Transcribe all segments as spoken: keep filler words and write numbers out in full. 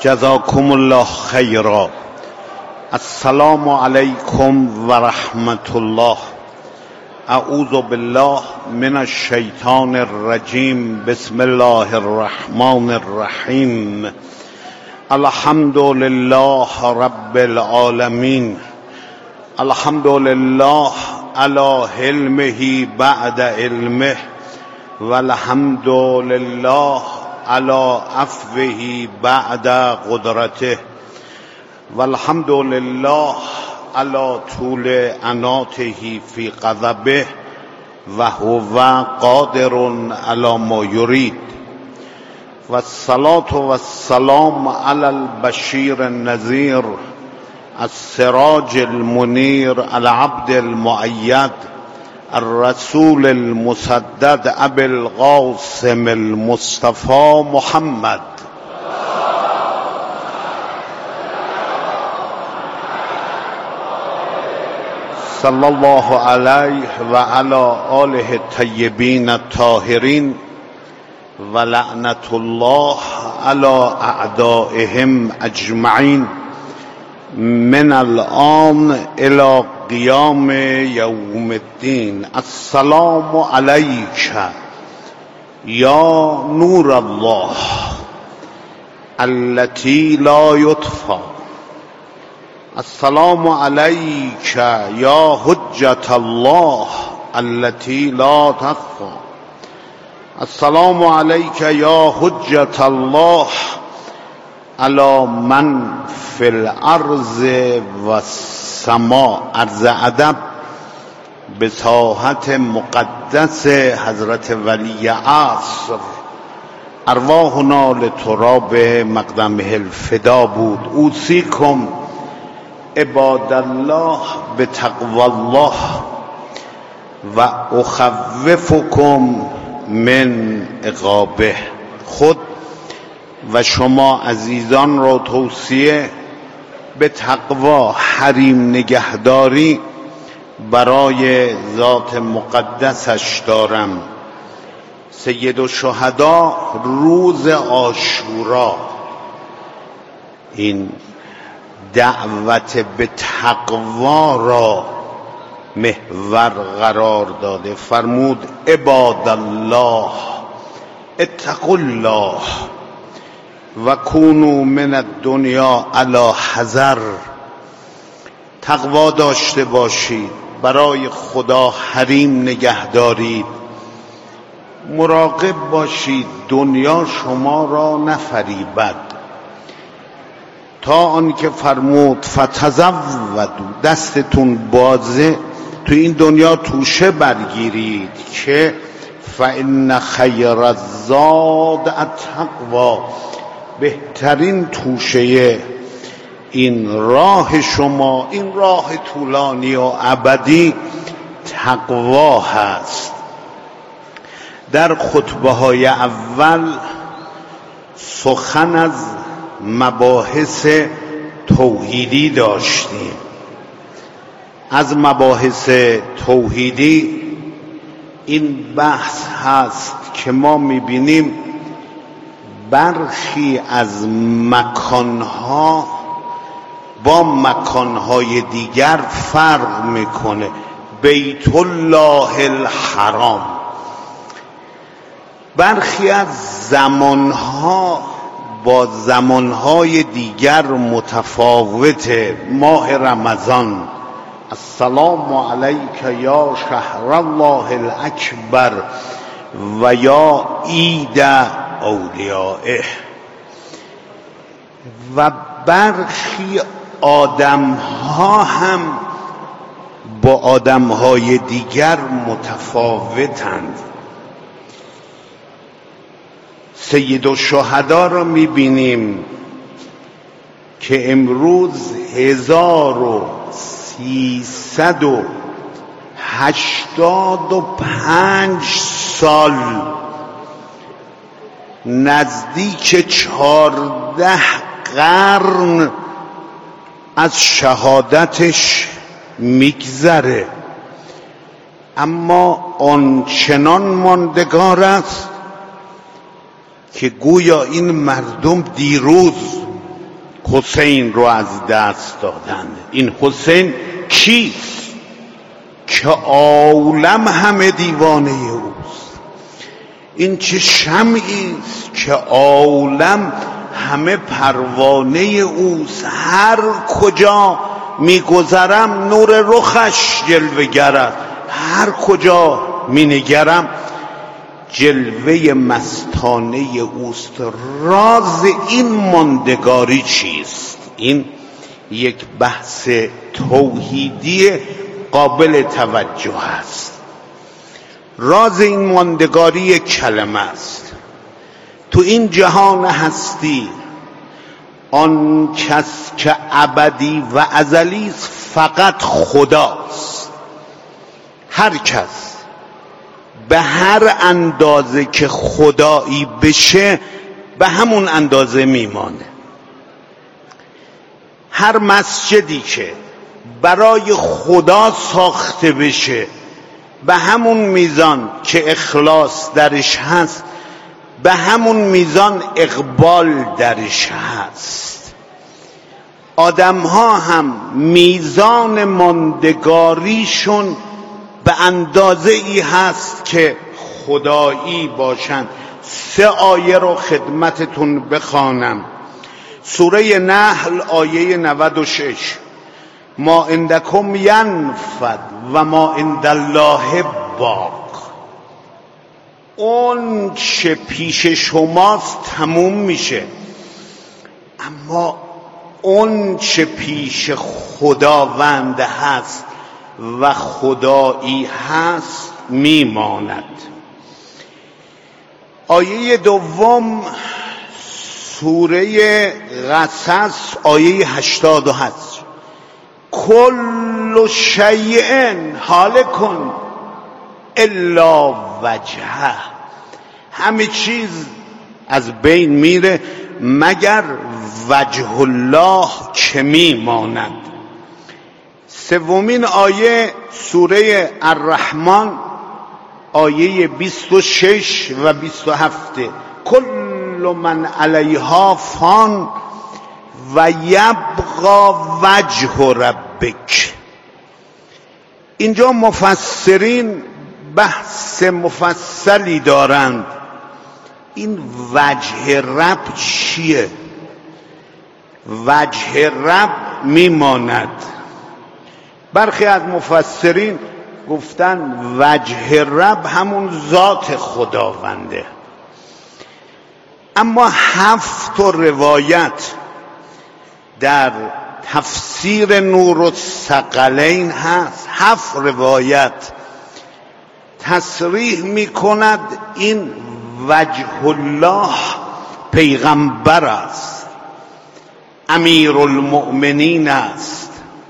جزاكم الله خيرا. السلام عليكم ورحمة الله. اعوذ بالله من الشیطان الرجیم. بسم الله الرحمن الرحیم. الحمد لله رب العالمین. الحمد لله على حلمه بعد علمه، والحمد لله على عفوه بعد قدرته، والحمد لله على طول عناته في غضبه، وهو قادر على ما يريد. والصلاة والسلام على البشير النذير السراج المنير العبد المؤيد الرسول المسدد ابي القاسم المصطفى محمد صلى الله عليه وعلى آله الطيبين الطاهرين، ولعنة الله على أعدائهم أجمعين من الآن إلى قيام يوم الدين. السلام عليك يا نور الله التي لا يطفى. السلام عليك يا حجة الله التي لا تخفى. السلام عليك يا حجة الله على من في الارض والسماء. عرض ادب به ساحت مقدس حضرت ولی عصر، ارواحنا لتراب مقدمه الفدا بود. اوصیکم عباد الله بتقوی الله و اخوفکم من عقابه. خود و شما عزیزان را توصیه به تقوا، حریم نگهداری برای ذات مقدسش دارم. سید الشهدا روز عاشورا این دعوت به تقوا را محور قرار داده. فرمود عباد الله اتقوا الله و کونوا من الدنیا علی حذر. تقوا داشته باشید، برای خدا حریم نگه دارید، مراقب باشید دنیا شما را نفریبد. تا آنکه فرمود فتزودوا، دستتون بازه تو این دنیا توشه برگیرید که فإن خیر الزاد التقوی، بهترین توشه این راه شما، این راه طولانی و ابدی، تقوا هست. در خطبه های اول سخن از مباحث توحیدی داشتیم. از مباحث توحیدی این بحث هست که ما میبینیم برخی از مکانها با مکانهای دیگر فرق میکنه. بیت الله الحرام، برخی از زمانها با زمانهای دیگر متفاوته. ماه رمضان، السلام علیک یا شهر الله الاکبر و یا عید اولیائه. و برخی آدم ها هم با آدم های دیگر متفاوتند. سید الشهدا را میبینیم که امروز هزار و سیصد و هشتاد و پنج سال، نزدیک چهارده قرن از شهادتش میگذره، اما آنچنان ماندگار است که گویا این مردم دیروز حسین رو از دست دادند. این حسین کیست که عالم همه دیوانه اوست؟ این چه شمعی است که عالم همه پروانه اوست؟ هر کجا میگذرم نور رخش جلوه گرد، هر کجا مینگرم جلوه مستانه اوست. راز این ماندگاری چیست؟ این یک بحث توحیدی قابل توجه است. راز این ماندگاری یک کلمه است. تو این جهان هستی آن کس که ابدی و ازلی است فقط خداست. هر کس به هر اندازه که خدایی بشه به همون اندازه میمانه. هر مسجدی که برای خدا ساخته بشه به همون میزان که اخلاص درش هست به همون میزان اقبال درش هست. آدم ها هم میزان ماندگاریشون به اندازه ای هست که خدایی باشند. سه آیه رو خدمتتون بخوانم. سوره نحل آیه نود و شش: ما عندکم ینفد و ما عند الله باق. اون چه پیش شماست تموم میشه، اما اون چه پیش خداوند هست و خدایی هست میماند. آیه دوم سوره قصص آیه هشتاد و هشت: کل شیء هالک الا وجهه. همه چیز از بین میره مگر وجه الله که میماند. سومین آیه سوره الرحمن آیه بیست و شش و بیست و هفت: کل من علیها فان و یبقا وجه ربک. اینجا مفسرین بحث مفصلی دارند. این وجه رب چیه؟ وجه رب میماند. برخی از مفسرین گفتن وجه رب همون ذات خداونده. اما هفت روایت در تفسیر نور الثقلین هست. هفت روایت تصریح می کند این وجه الله پیغمبر است، امیر المؤمنین است،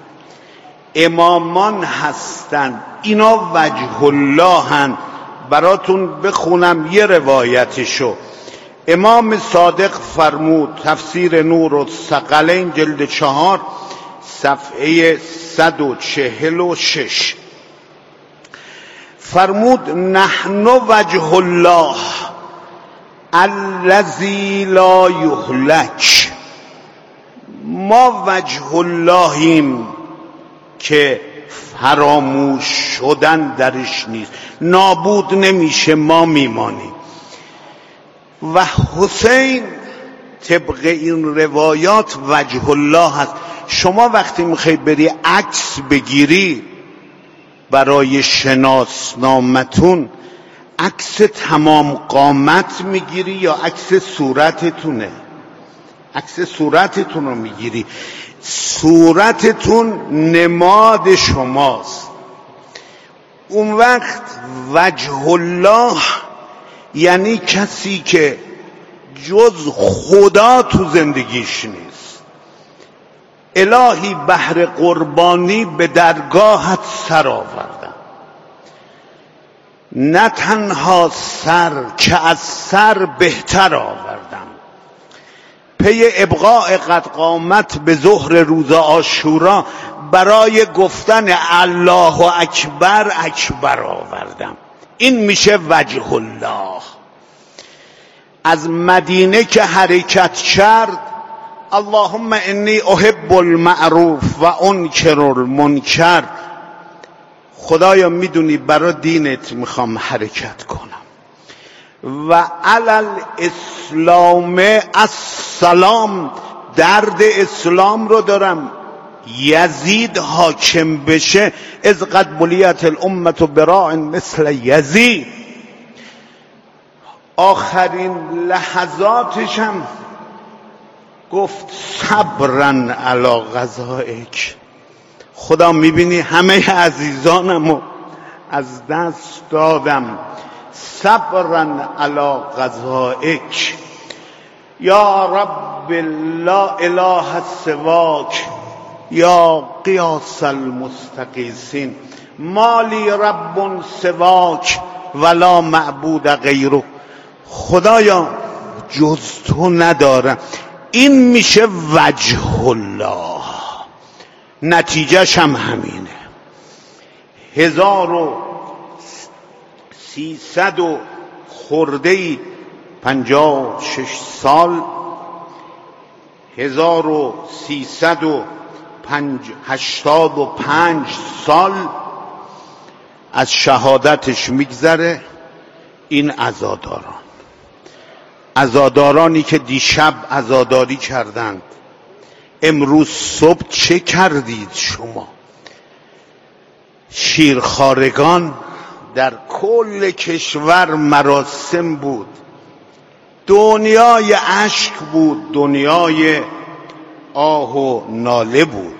امامان هستند. اینا وجه الله هن. براتون بخونم یه روایتشو. امام صادق فرمود، تفسیر نور الثقلین جلد چهار صفحه صد و چهل و شش، فرمود نحن وجه الله الذی لا یهلک. ما وجه اللهیم که فراموش شدن درش نیست، نابود نمیشه، ما میمانیم. و حسین طبق این روایات وجه الله هست. شما وقتی میخوای بری عکس بگیری برای شناسنامتون، عکس تمام قامت میگیری یا عکس صورتتونه؟ عکس صورتتون رو میگیری. صورتتون نماد شماست. اون وقت وجه الله یعنی کسی که جز خدا تو زندگیش نیست. الهی بهر قربانی به درگاهت سر آوردم، نه تنها سر که از سر بهتر آوردم. پی ابقاء قد قامت به ظهر روز عاشورا برای گفتن الله اکبر اکبر آوردم. این میشه وجه الله. از مدینه که حرکت کرد اللهم انی احب المعروف و انکر المنکر. خدایا میدونی برای دینت میخوام حرکت کنم و علل اسلام السلام، درد اسلام رو دارم. یزید حاکم بشه، از قد بلیت الامة براع مثل یزید. آخرین لحظاتشم گفت صبرن علی قضائک. خدا میبینی همه عزیزانمو از دست دادم. صبرن علی قضائک یا رب لا اله سواک یا قیاس المستقیسین. مالی رب سواک ولا معبود غیره. خدایا جز تو ندارم. این میشه وجه الله. نتیجهش هم همینه. هزار و سیصد و خردهی پنجاه و شش سال، هزار و سیصد و هشتاد و پنج سال از شهادتش میگذره. این عزاداران، عزادارانی که دیشب عزاداری کردند، امروز صبح چه کردید شما؟ شیرخوارگان در کل کشور مراسم بود، دنیای اشک بود، دنیای آه و ناله بود.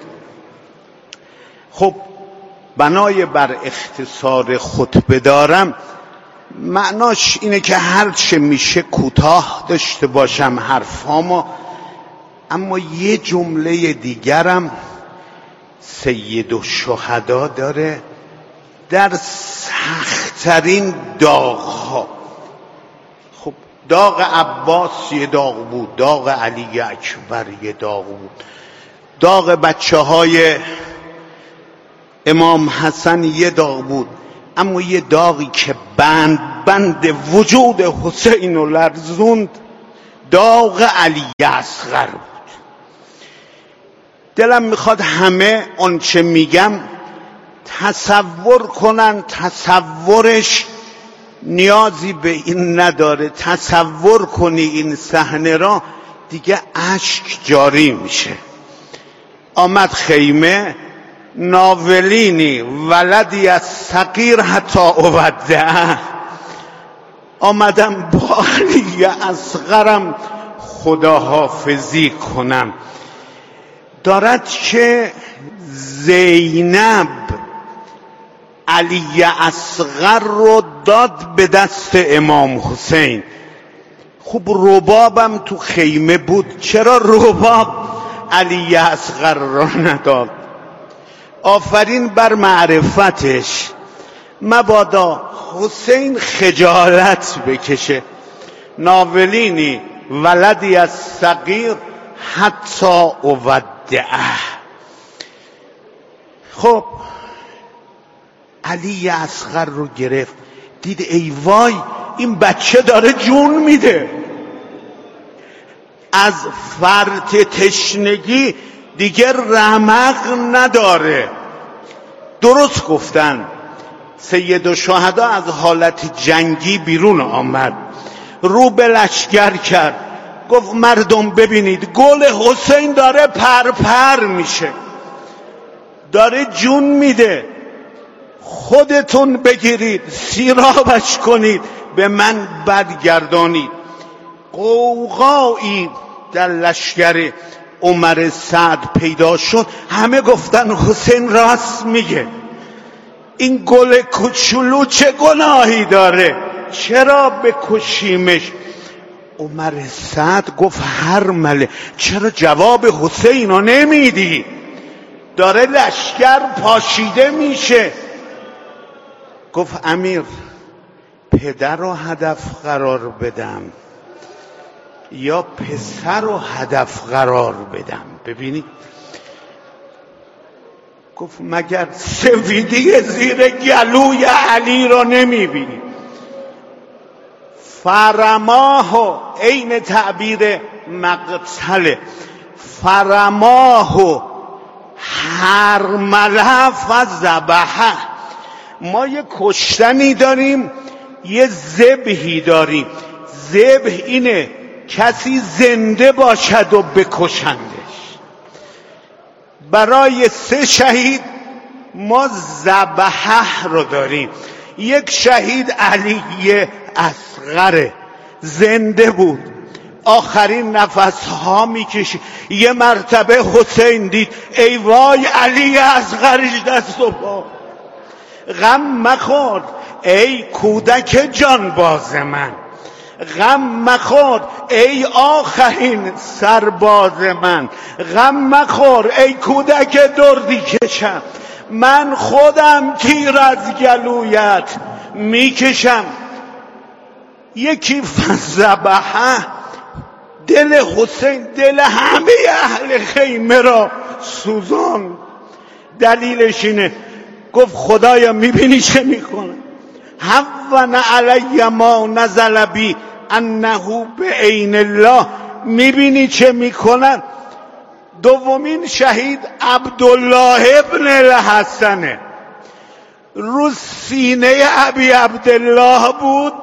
خب بنای بر اختصار خطبه دارم، معناش اینه که هر چه میشه کوتاه داشته باشم حرفامو. اما یه جمله دیگرم سید الشهدا داره. در سخت‌ترین داغ‌ها، خب داغ عباس یه داغ بود، داغ علی اکبر یه داغ بود، داغ بچه های امام حسن یه داغ بود، اما یه داغی که بند بند وجود حسین رو لرزوند، داغ علی اصغر بود. دلم میخواد همه آنچه میگم تصور کنن. تصورش نیازی به این نداره. تصور کنی این صحنه را، دیگه اشک جاری میشه. آمد خیمه، ناولینی ولدی از صغیر حتی اودعه. آمدم با علی اصغرم خداحافظی کنم. دارد که زینب علی اصغر رو داد به دست امام حسین. خب ربابم تو خیمه بود، چرا رباب علی اصغر رو نداد؟ آفرین بر معرفتش. مبادا حسین خجالت بکشه. ناولینی ولدی از صغیر حتی اودعه. خب علی اصغر رو گرفت، دید ای وای این بچه داره جون میده. از فرط تشنگی دیگه رمق نداره. درست گفتن. سید الشهدا از حالت جنگی بیرون آمد، رو به لشکر کرد، گفت مردم ببینید گل حسین داره پرپر میشه، داره جون میده. خودتون بگیرید سیرابش کنید به من برگردانید. قوقایی در لشکر عمر سعد پیدا شد. همه گفتن حسین راست میگه، این گل کوچولو چه گناهی داره، چرا بکشیمش؟ عمر سعد گفت هر مله چرا جواب حسین رو نمیدی؟ داره لشکر پاشیده میشه. گفت امیر پدر رو هدف قرار بدم یا پسر رو هدف قرار بدم؟ ببینید گفت مگر سفیدی زیر گلوی علی رو نمیبینی؟ فرماه و عین تعبیر مقتله. فرماه و هرمله فذبحه. ما یه کشتنی داریم، یه ذبحی داریم. ذبح اینه کسی زنده باشد و بکشندش. برای سه شهید ما ذبحه رو داریم. یک شهید علی اصغر زنده بود، آخرین نفس ها میکشید. یه مرتبه حسین دید ای وای علی اصغرش دست و پا. غم مخور ای کودک جانباز من، غم مخور ای آخرین سرباز من، غم مخور ای کودک دردی کشم، من خودم تیر از گلویت میکشم. یکی فذبحه، دل حسین، دل همه اهل خیمه را سوزان. دلیلش اینه، گفت خدایا میبینی چه میکنه؟ هون علی ما نزل بی انه بعین الله. میبینی چه میکنن؟ دومین شهید عبدالله ابن الحسنه، رو سینه ابی عبدالله بود.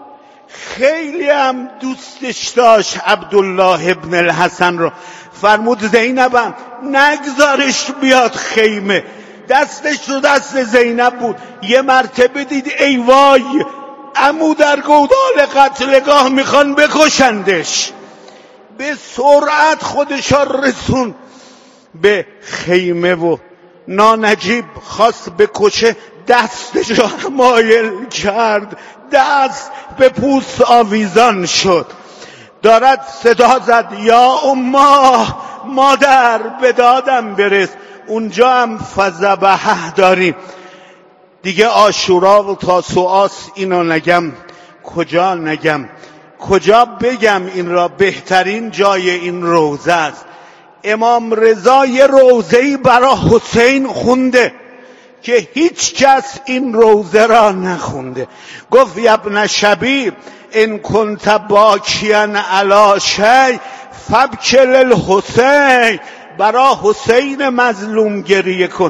خیلی هم دوستش داشت عبدالله ابن الحسن رو. فرمود زینبم نگذارش بیاد خیمه. دستش رو دست زینب بود. یه مرتبه دید ای وای عمو در گودال قتلگاه میخوان بکشندش. به سرعت خودش رسون به خیمه و نانجیب خواست بکشه، دستش رو مایل کرد، دست به پوست آویزان شد. دارد صدا زد یا اما، مادر به دادم برس. اونجا هم فذبحه داریم دیگه. عاشورا و تاسوعاست، اینو نگم کجا نگم، کجا بگم این را؟ بهترین جای این روزه است. امام رضا یه روزه‌ای برای حسین خونده که هیچ کس این روزه را نخونده. گفت یا ابن شبیب ان کنت باکیا علی شیء فابکی للحسین. برای حسین مظلوم گریه کن.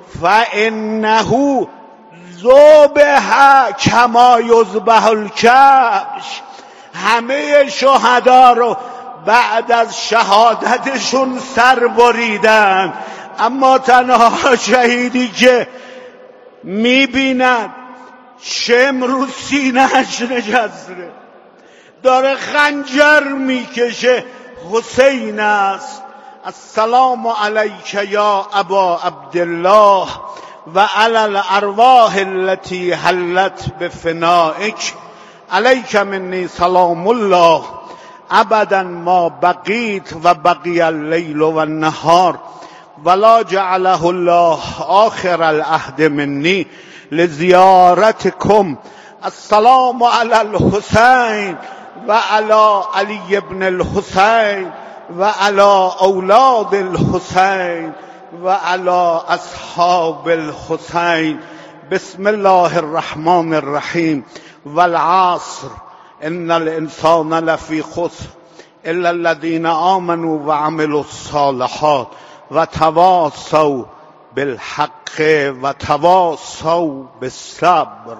فانه ذبح کما یذبح الکبش. همه شهدا رو بعد از شهادتشون سر بریدن، اما تنها شهیدی که میبیند شم رو سینه‌اش نشسته داره خنجر میکشه حسین است. السلام علیک یا ابا عبدالله و علی الارواح التي حلت بفنائک. علیک منی سلام الله ابدا ما بقیت و بقی اللیل و النهار ولا جعله الله آخر العهد منی لزیارتکم. السلام علی الحسین و علی علی ابن الحسین و علی اولاد الحسین و علی اصحاب الحسین. بسم الله الرحمن الرحیم. والعصر ان الانسان لفی خسر الا الذين آمنوا وعملوا الصالحات وتواصوا بالحق وتواصوا بالصبر.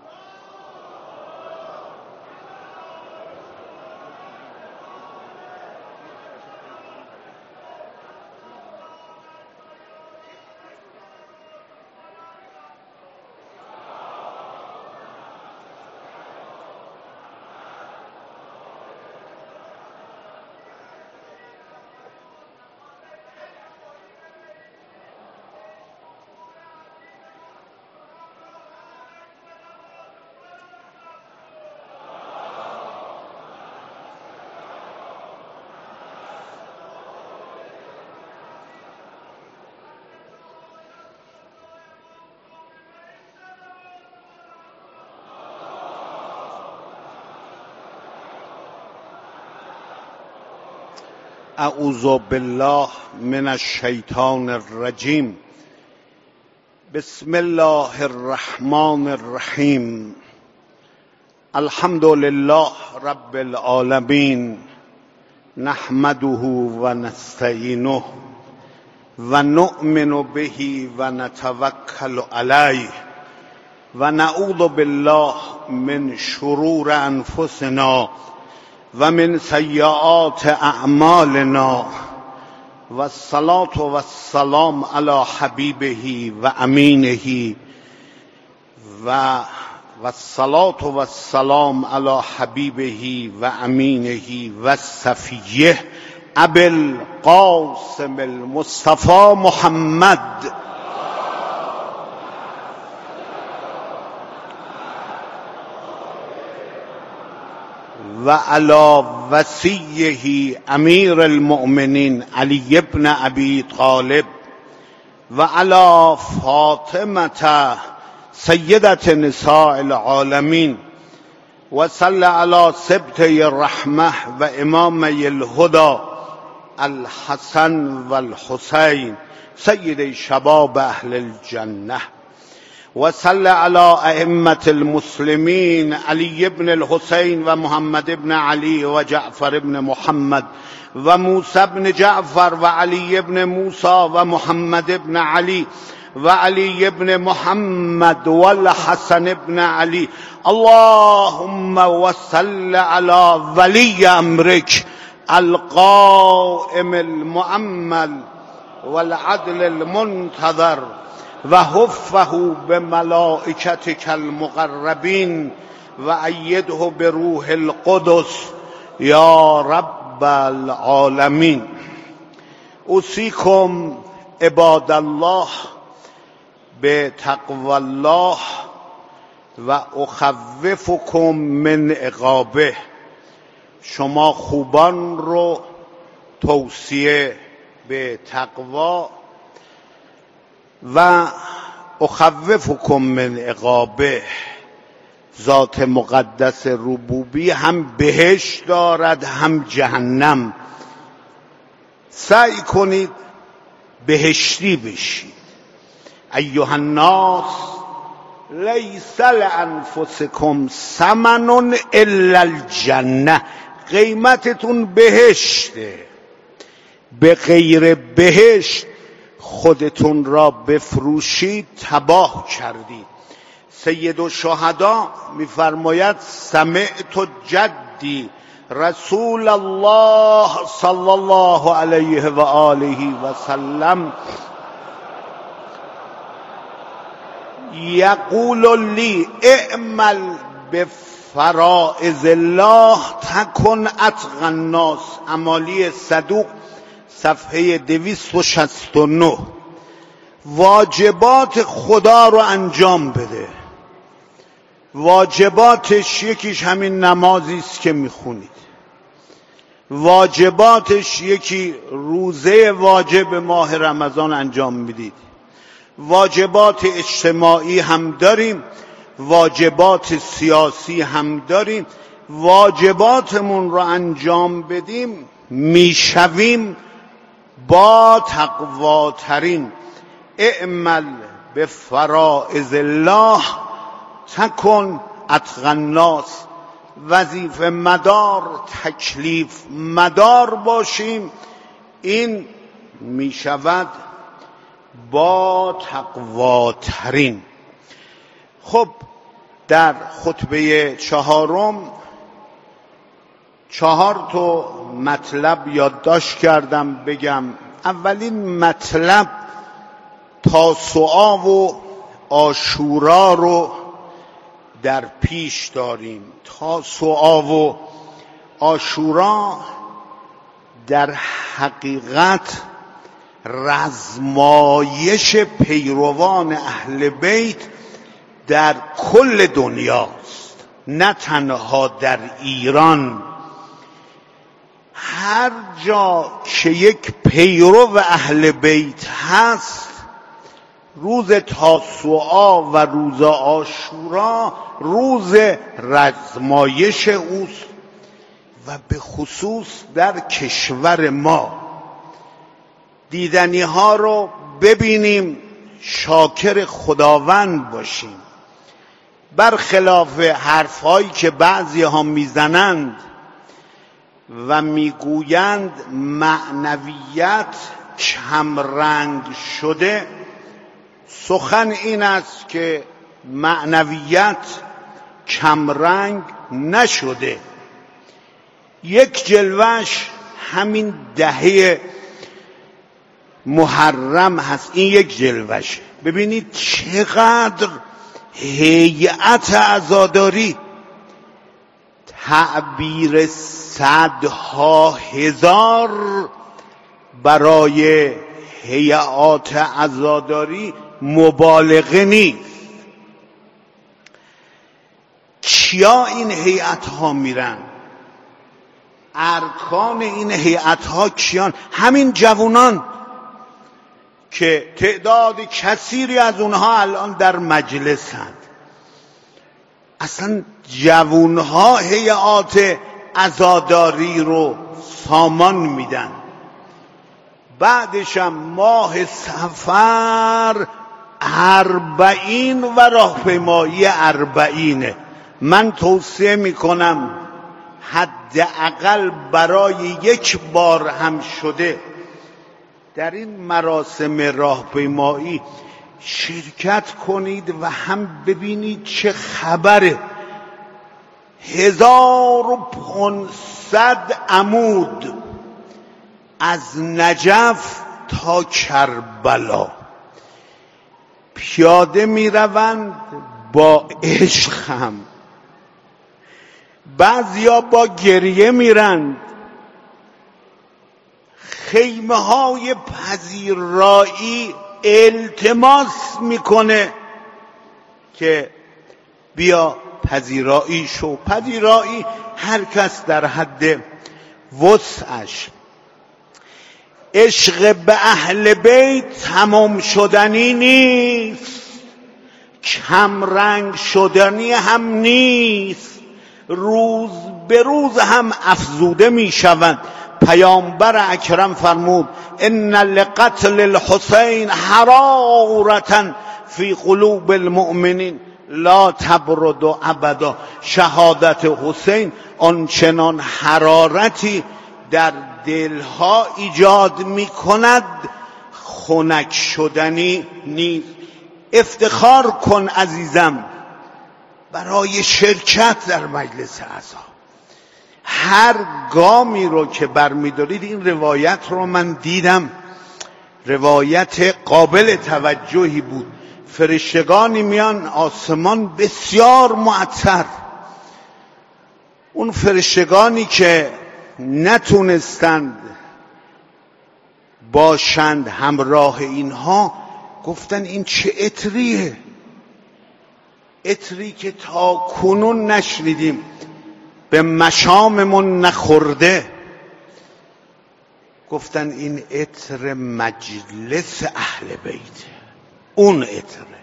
اعوذ بالله من الشیطان الرجیم. بسم الله الرحمن الرحیم. الحمد لله رب العالمین. نحمده و نستعینه و نؤمن به و نتوکل علیه و نعوذ بالله من شرور انفسنا و من سیئات اعمالنا و الصلاة و السلام علی حبیبه و امینه و و الصلاة و السلام علی حبیبه و امینه و صفیه ابی القاسم المصطفى محمد و علی وصیه امیر المؤمنین علی بن ابی طالب و علی فاطمه سیدة نساء العالمین و صلی علی سبطه الرحمه و امامه الهدى الحسن و الحسین سید شباب اهل الجنه و صلی علی ائمة المسلمین علی بن الحسین و محمد بن علی و جعفر بن محمد و موسی بن جعفر و علی بن موسی و محمد بن علی و علی بن محمد و الحسن بن علی. اللهم وصل علی ولی امرک القائم المؤمل والعدل المنتظر و حفه بملائکتک المقربین و ایده بروح القدس یا رب العالمین. اوصیکم عباد الله به تقوی الله و اخوفکم من عقابه. شما خوبان رو توصیه به تقوی و اخوفکم من عقابه. ذات مقدس ربوبی هم بهشت دارد هم جهنم. سعی کنید بهشتی بشید. ایها الناس لیس لانفسکم ثمن الا الجنه. قیمتتون بهشته، به غیر بهشت خودتون را بفروشید تباه کردید. سید الشهدا میفرماید سمعت جدی رسول الله صلی الله علیه و آله و سلم یقول لی اعمل بفرائض الله تکن اتقی الناس. امالی صدوق صفحه دویست و شصت و نه. واجبات خدا رو انجام بده. واجباتش یکیش همین نمازی است که میخونید. واجباتش یکی روزه واجب ماه رمضان انجام میدید. واجبات اجتماعی هم داریم، واجبات سیاسی هم داریم. واجباتمون رو انجام بدیم میشویم با تقواترین. اعمل به فرائض الله تکن اتقی الناس. وظیفه مدار، تکلیف مدار باشیم، این میشود با تقواترین. خب در خطبه چهارم چهار تا مطلب یادداشت کردم بگم. اولین مطلب تاسوعا و عاشورا رو در پیش داریم. تاسوعا و عاشورا در حقیقت رزمایش پیروان اهل بیت در کل دنیاست، نه تنها در ایران. هر جا که یک پیرو اهل بیت هست روز تاسوعا و روز عاشورا روز رزمایش اوست و به خصوص در کشور ما. دیدنی ها رو ببینیم، شاکر خداوند باشیم. برخلاف حرفهایی که بعضی ها میزنند و میگویند معنویت کمرنگ شده. سخن این است که معنویت کمرنگ نشده. یک جلوش همین دهه محرم هست. این یک جلوش. ببینید چقدر هیئت عزاداری تعبیر صدها هزار برای هیئات عزاداری مبالغه نیست. کیا این هیئت ها میرن؟ ارکان این هیئت ها کیان؟ همین جوانان که تعداد کثیری از اونها الان در مجلسند. اصلا جوانها هیئات عزاداری رو سامان میدن. بعدشم ماه صفر اربعین و راهپیمایی اربعینه. من توصیه میکنم حداقل برای یک بار هم شده در این مراسم راهپیمایی شرکت کنید و هم ببینید چه خبره. هزار و پانصد عمود از نجف تا کربلا پیاده می روند با عشق هم. بعضیا با گریه میرند. خیمه های پذیرایی التماس میکنه که بیا پذیرایی شو. پذیرایی هر کس در حد وسعش. عشق به اهل بیت تمام شدنی نیست، کم رنگ شدنی هم نیست، روز به روز هم افزوده می شوند. پیامبر اکرم فرمود ان لقتل الحسین حرارة فی قلوب المؤمنین لا تبرد ابدا. شهادت حسین آنچنان حرارتی در دلها ایجاد می کند خنک شدنی نیست. افتخار کن عزیزم برای شرکت در مجلس عزا. هر گامی رو که برمی‌دارید، این روایت رو من دیدم، روایت قابل توجهی بود. فرشتگانی میان آسمان بسیار معطر. اون فرشتگانی که نتونستند باشند همراه اینها گفتن این چه عطریه، عطری که تا کنون نشنیدیم، به مشاممون نخورده. گفتن این عطر مجلس اهل بیت، اون عطره.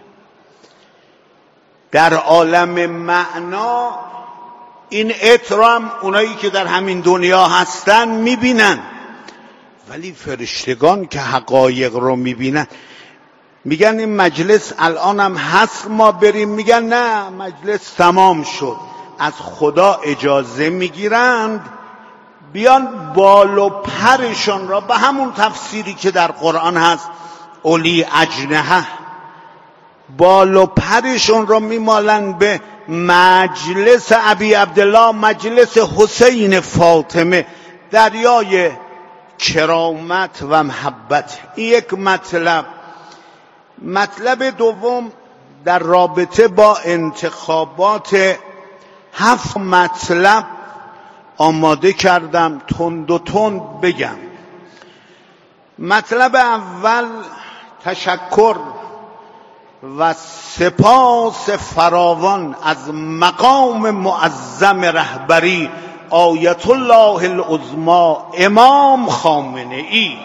در عالم معنا این عطر هم اونایی که در همین دنیا هستن میبینن، ولی فرشتگان که حقایق رو میبینن میگن این مجلس الان هم هست ما بریم؟ میگن نه مجلس تمام شد. از خدا اجازه میگیرند بیان بال و پرشان را به همون تفسیری که در قرآن هست اولی اجنحه، بال و پرشان را میمالند به مجلس ابی عبدالله، مجلس حسین فاطمه. دریای کرامت و محبت. این یک مطلب. مطلب دوم در رابطه با انتخابات، هفت مطلب آماده کردم، تند و تند بگم. مطلب اول تشکر و سپاس فراوان از مقام معظم رهبری آیت الله العظمی امام خامنه ای.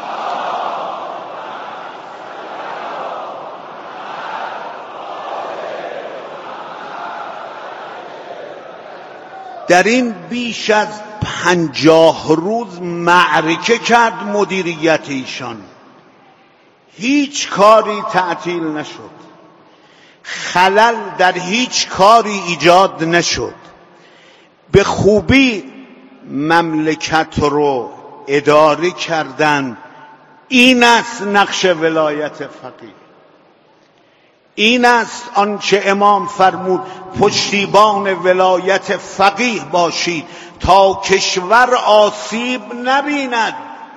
در این بیش از پنجاه روز معرکه کرد مدیریت ایشان. هیچ کاری تعطیل نشد، خلل در هیچ کاری ایجاد نشد. به خوبی مملکت رو اداره کردن. این است نقش ولایت فقیه. این است آنچه امام فرمود پشتیبان ولایت فقیه باشید تا کشور آسیب نبیند.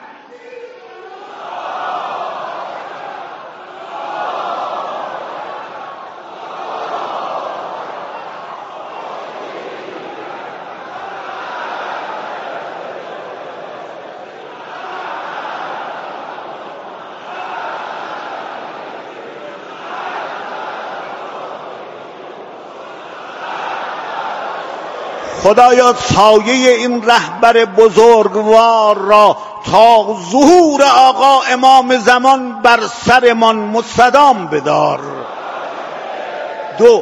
خدایا سایه این رهبر بزرگوار را تا ظهور آقا امام زمان بر سرمان مستدام بدار. دو،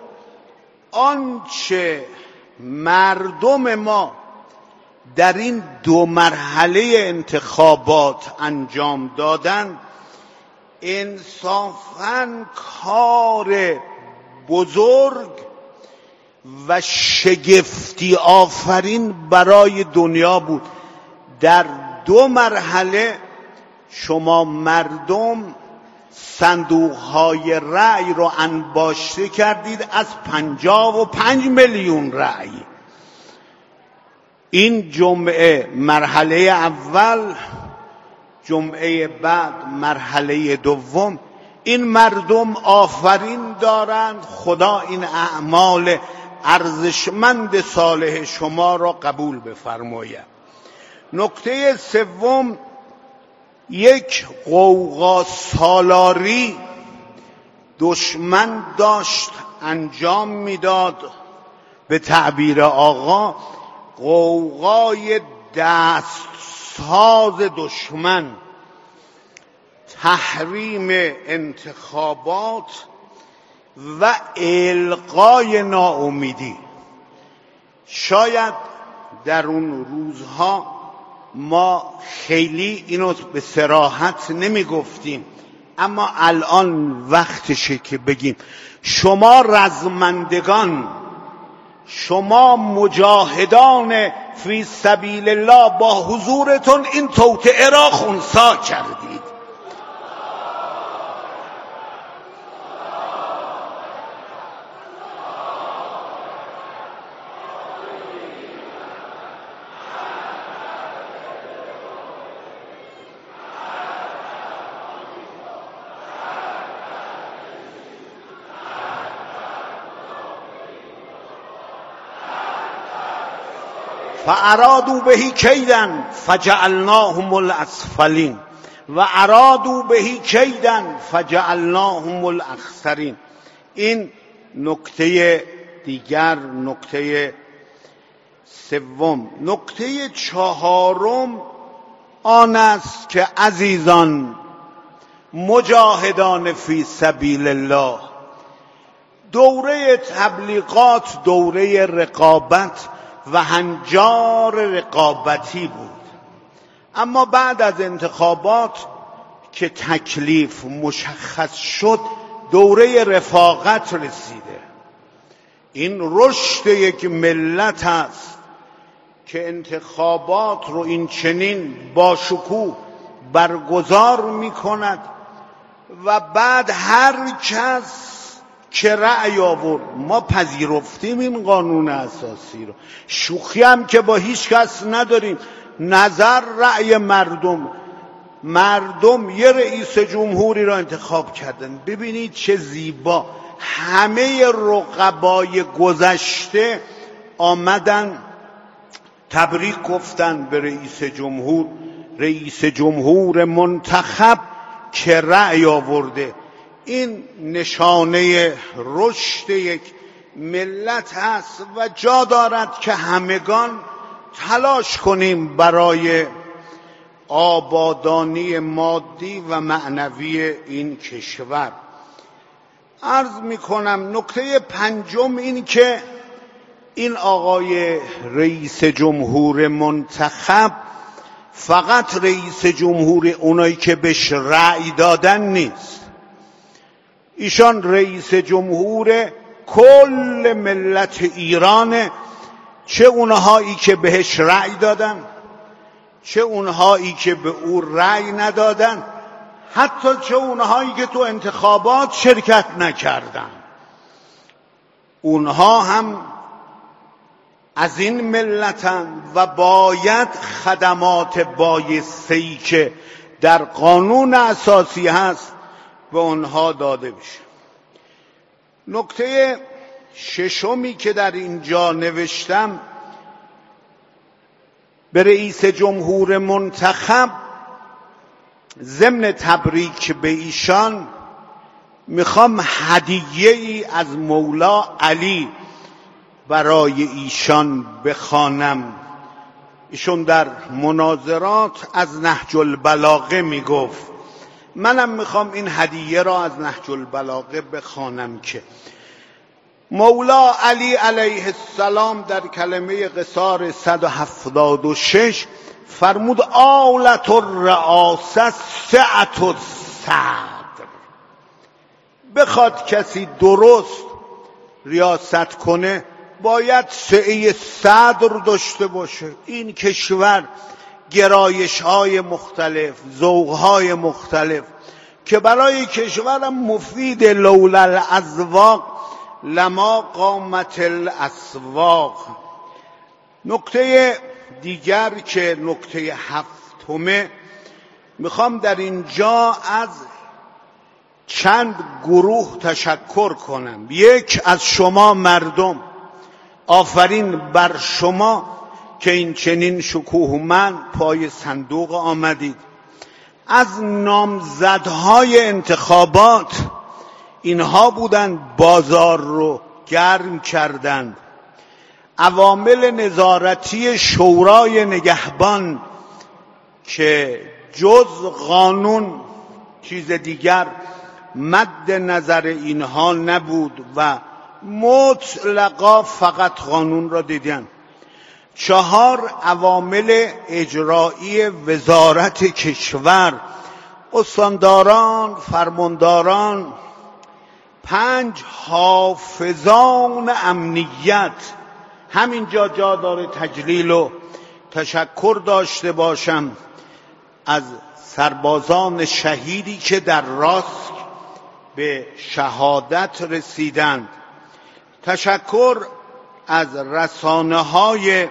آنچه مردم ما در این دو مرحله انتخابات انجام دادن انصافاً کار بزرگ و شگفتی آفرین برای دنیا بود. در دو مرحله شما مردم صندوقهای رأی رو انباشته کردید از پنجاه و پنج میلیون رأی. این جمعه مرحله اول، جمعه بعد مرحله دوم. این مردم آفرین دارند. خدا این اعمال ارزشمند صالح شما را قبول بفرماید. نکته سوم، یک غوغا سالاری دشمن داشت انجام میداد، به تعبیر آقا غوغای دستساز دشمن، تحریم انتخابات و القای ناامیدی. شاید در اون روزها ما خیلی اینو به صراحت نمی گفتیم، اما الان وقتشه که بگیم شما رزمندگان، شما مجاهدان فی سبیل الله با حضورتون این توطئه را خنثی کردید. فارادوا به کیدا فجعلناهم الاسفلین و ارادوا به کیدا فجعلناهم الاخسرین. این نکته دیگر، نکته سوم. نکته چهارم آن است که عزیزان مجاهدان فی سبیل الله، دوره تبلیغات دوره رقابت و هنجار رقابتی بود، اما بعد از انتخابات که تکلیف مشخص شد دوره رفاقت رسیده. این رشد یک ملت است که انتخابات رو این چنین با شکوه برگزار می کند و بعد هر کس که رأی آورد، ما پذیرفتیم این قانون اساسی رو، شوخی هم که با هیچ کس نداریم. نظر رأی مردم، مردم یه رئیس جمهوری را انتخاب کردن. ببینید چه زیبا، همه رقبای گذشته آمدن تبریک گفتن به رئیس جمهور، رئیس جمهور منتخب که رأی آورده. این نشانه رشد یک ملت هست و جا دارد که همگان تلاش کنیم برای آبادانی مادی و معنوی این کشور. عرض می کنم نکته پنجم این که این آقای رئیس جمهور منتخب فقط رئیس جمهور اونایی که بهش رأی دادن نیست، ایشان رئیس جمهور کل ملت ایرانه، چه اونهایی که بهش رأی دادن، چه اونهایی که به او رأی ندادن، حتی چه اونهایی که تو انتخابات شرکت نکردن. اونها هم از این ملتن و باید خدمات بایسته‌ای که در قانون اساسی هست به اونها داده بشه. نکته ششمی که در اینجا نوشتم، به رئیس جمهور منتخب ضمن تبریک به ایشان میخوام هدیه‌ای از مولا علی برای ایشان بخوانم. ایشون در مناظرات از نهج البلاغه میگفت، منم میخوام این هدیه را از نهج البلاغه بخوانم که مولا علی علیه السلام در کلمه قصار صد و هفتاد و شش فرمود آلت الرئاسه سعة الصدر. بخواد کسی درست ریاست کنه باید سعه صدر داشته باشه. این کشور گرایش های مختلف، ذوق های مختلف که برای کشورم مفید، لولا الازواق لما قامت الاسواق. نکته دیگر که نکته هفتمه، میخوام در اینجا از چند گروه تشکر کنم. یک، از شما مردم، آفرین بر شما که این چنین شکوهمند پای صندوق آمدید. از نامزدهای انتخابات، اینها بودند بازار رو گرم کردند. عوامل نظارتی شورای نگهبان که جز قانون چیز دیگر مد نظر اینها نبود و مطلقا فقط قانون را دیدن. چهار، عوامل اجرایی وزارت کشور، استانداران، فرمانداران. پنج، حافظان امنیت. همینجا جا داره تجلیل و تشکر داشته باشم از سربازان شهیدی که در راست به شهادت رسیدند. تشکر از رسانه های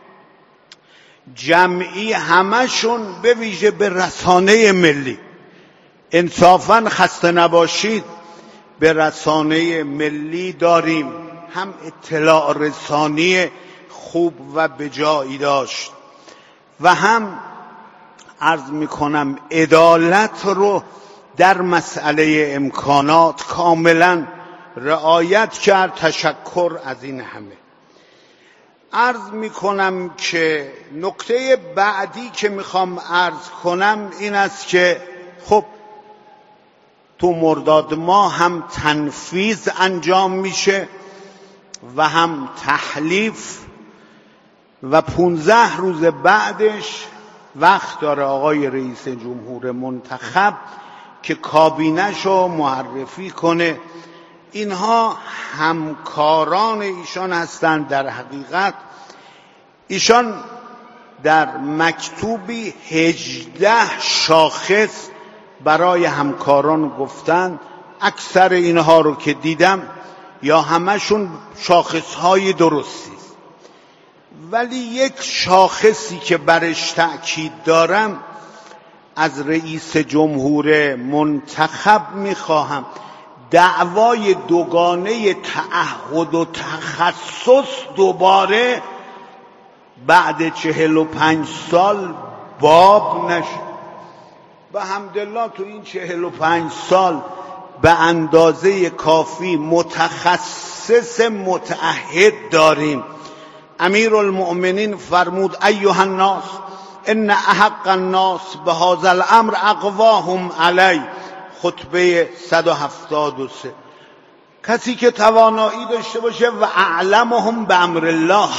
جمعی، همشون به ویژه به رسانه ملی. انصافاً خسته نباشید، به رسانه ملی داریم، هم اطلاع رسانی خوب و بجایی داشت و هم عرض میکنم عدالت رو در مسئله امکانات کاملا رعایت کرد. تشکر از این همه. عرض میکنم که نکته بعدی که میخوام عرض کنم این است که خب تو مرداد ماه هم تنفیذ انجام میشه و هم تحلیف و پونزده روز بعدش وقت داره آقای رئیس جمهور منتخب که کابینه‌شو معرفی کنه. اینها همکاران ایشان هستند. در حقیقت ایشان در مکتوبی هجده شاخص برای همکاران گفتند. اکثر اینها رو که دیدم یا همشون شاخصهای درستی است، ولی یک شاخصی که برش تأکید دارم، از رئیس جمهور منتخب میخواهم دعوای دوگانه تعهد و تخصص دوباره بعد چهل و پنج سال باب نشه. و الحمدلله تو این چهل و پنج سال به اندازه کافی متخصص متعهد داریم. امیرالمؤمنین فرمود ایها الناس ان احق الناس بهذا الامر اقواهم علی. خطبه صد و هفتاد و سه. کسی که توانایی داشته باشه و اعلمهم به امر الله،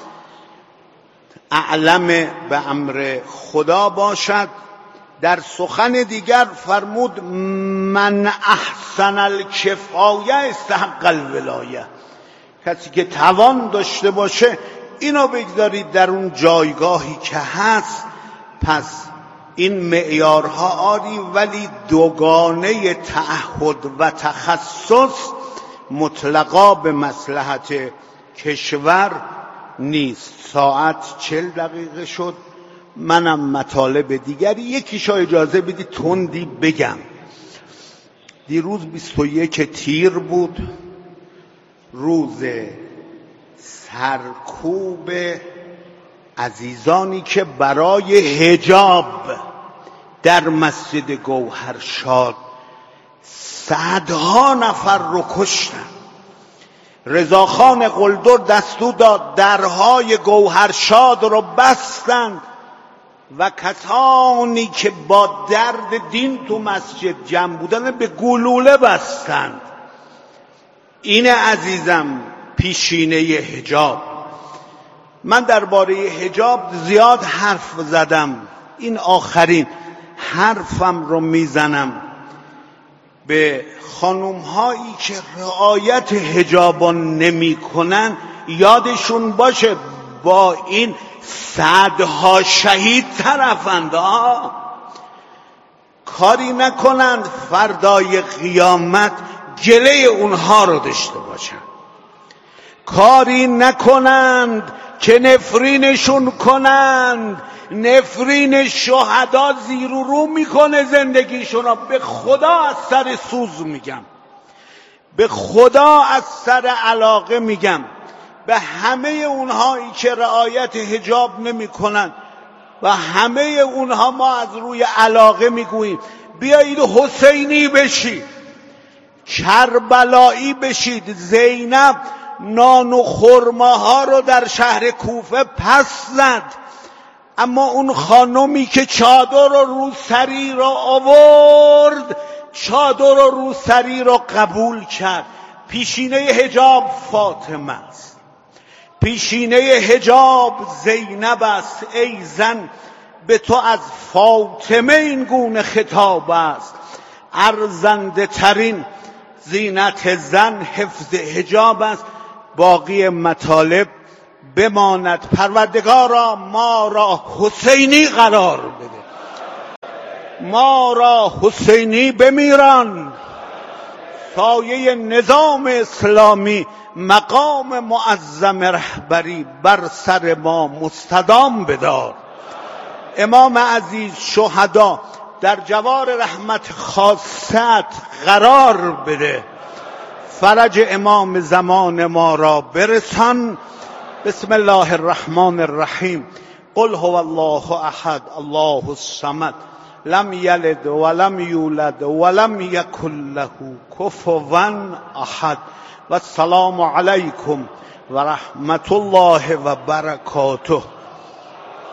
اعلم به امر خدا باشد. در سخن دیگر فرمود من احسن الکفایه استحق الولایه. کسی که توان داشته باشه اینو بگذارید در اون جایگاهی که هست. پس این معیارها آری، ولی دوگانه تعهد و تخصص مطلقا به مصلحت کشور نیست. ساعت چل دقیقه شد، منم مطالب دیگری یکیشا اجازه بدید تندی بگم. دیروز بیست و یک تیر بود، روز سرکوب عزیزانی که برای حجاب در مسجد گوهرشاد صدها نفر رو کشتن. رضاخان قلدر دستور داد درهای گوهرشاد رو بستند و کسانی که با درد دین تو مسجد جمع بودن به گلوله بستند. این عزیزم پیشینه حجاب. من درباره حجاب زیاد حرف زدم، این آخرین حرفم رو میزنم. به خانوم هایی که رعایت حجاب نمی کنن یادشون باشه با این صدها شهید طرفند. کاری نکنند فردای قیامت گله اونها رو داشته باشند. کاری نکنند که نفرینشون کنند. نفرین شهدا زیر و رو میکنه زندگیشون رو. به خدا از سر سوز میگم، به خدا از سر علاقه میگم، به همه اونهایی که رعایت حجاب نمی کنند و همه اونها ما از روی علاقه میگوییم بیایید حسینی بشید، کربلایی بشید. زینب نان و خرماها رو در شهر کوفه پس زد، اما اون خانمی که چادر رو رو سری رو آورد، چادر رو رو سری رو قبول کرد. پیشینه حجاب فاطمه است، پیشینه حجاب زینب است. ای زن به تو از فاطمه این گونه خطاب است. ارزنده ترین زینت زن حفظ حجاب است. باقی مطالب بماند. پروردگارا ما را حسینی قرار بده، ما را حسینی بمیران. سایه نظام اسلامی مقام معظم رهبری بر سر ما مستدام بدار. امام عزیز شهدا در جوار رحمت خاصت قرار بده. فرج امام زمان ما را برسان. بسم الله الرحمن الرحیم. قل هو الله احد الله الصمد لم یلد ولم یولد ولم یکن له کفوا احد. و السلام علیکم و رحمت الله و برکاته.